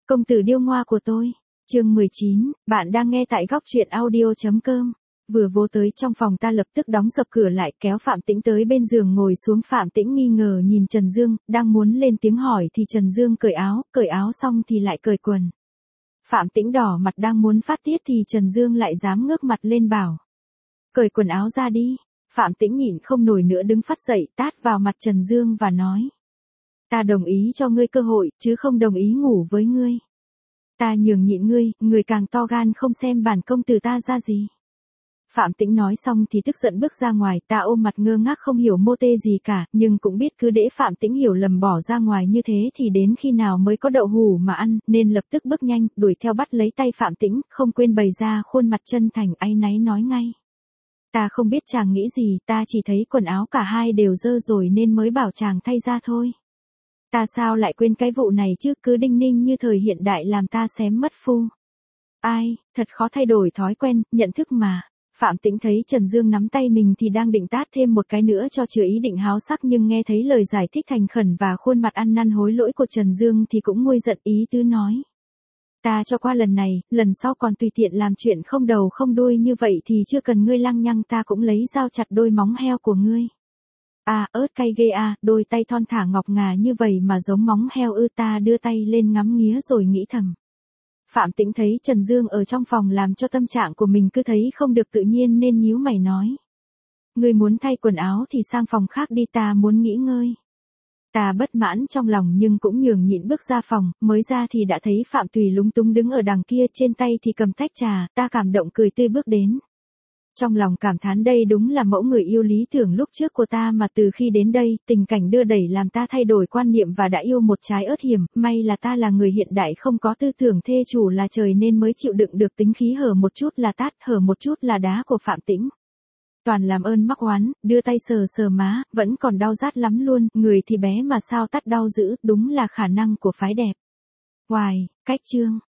Công tử điêu ngoa của tôi. Chương 19, bạn đang nghe tại góc truyện audio.com. Vừa vô tới trong phòng ta lập tức đóng sập cửa lại, kéo Phạm Tĩnh tới bên giường ngồi xuống. Phạm Tĩnh nghi ngờ nhìn Trần Dương, đang muốn lên tiếng hỏi thì Trần Dương cởi áo xong thì lại cởi quần. Phạm Tĩnh đỏ mặt đang muốn phát tiết thì Trần Dương lại dám ngước mặt lên bảo: cởi quần áo ra đi. Phạm Tĩnh nhịn không nổi nữa đứng phát dậy, tát vào mặt Trần Dương và nói: ta đồng ý cho ngươi cơ hội, chứ không đồng ý ngủ với ngươi. Ta nhường nhịn ngươi, người càng to gan không xem bản công tử ta ra gì. Phạm Tĩnh nói xong thì tức giận bước ra ngoài, ta ôm mặt ngơ ngác không hiểu mô tê gì cả, nhưng cũng biết cứ để Phạm Tĩnh hiểu lầm bỏ ra ngoài như thế thì đến khi nào mới có đậu hủ mà ăn, nên lập tức bước nhanh, đuổi theo bắt lấy tay Phạm Tĩnh, không quên bày ra khuôn mặt chân thành áy náy nói ngay: ta không biết chàng nghĩ gì, ta chỉ thấy quần áo cả hai đều dơ rồi nên mới bảo chàng thay ra thôi. Ta sao lại quên cái vụ này chứ, cứ đinh ninh như thời hiện đại làm ta xém mất phu. Ai, thật khó thay đổi thói quen, nhận thức mà. Phạm Tĩnh thấy Trần Dương nắm tay mình thì đang định tát thêm một cái nữa cho chứa ý định háo sắc, nhưng nghe thấy lời giải thích thành khẩn và khuôn mặt ăn năn hối lỗi của Trần Dương thì cũng nguôi giận, ý tứ nói: ta cho qua lần này, lần sau còn tùy tiện làm chuyện không đầu không đuôi như vậy thì chưa cần ngươi lăng nhăng, ta cũng lấy dao chặt đôi móng heo của ngươi. À, ớt cay ghê à, đôi tay thon thả ngọc ngà như vậy mà giống móng heo ư? Ta đưa tay lên ngắm nghía rồi nghĩ thầm. Phạm Tĩnh thấy Trần Dương ở trong phòng làm cho tâm trạng của mình cứ thấy không được tự nhiên nên nhíu mày nói: ngươi muốn thay quần áo thì sang phòng khác đi, ta muốn nghỉ ngơi. Ta bất mãn trong lòng nhưng cũng nhường nhịn bước ra phòng, mới ra thì đã thấy Phạm Tùy lúng túng đứng ở đằng kia, trên tay thì cầm tách trà, ta cảm động cười tươi bước đến. Trong lòng cảm thán đây đúng là mẫu người yêu lý tưởng lúc trước của ta mà từ khi đến đây, tình cảnh đưa đẩy làm ta thay đổi quan niệm và đã yêu một trái ớt hiểm, may là ta là người hiện đại không có tư tưởng thê chủ là trời nên mới chịu đựng được tính khí hở một chút là tát, hở một chút là đá của Phạm Tĩnh. Toàn làm ơn mắc oán, đưa tay sờ sờ má, vẫn còn đau rát lắm luôn, người thì bé mà sao tát đau dữ, đúng là khả năng của phái đẹp. Hoài, cách chương.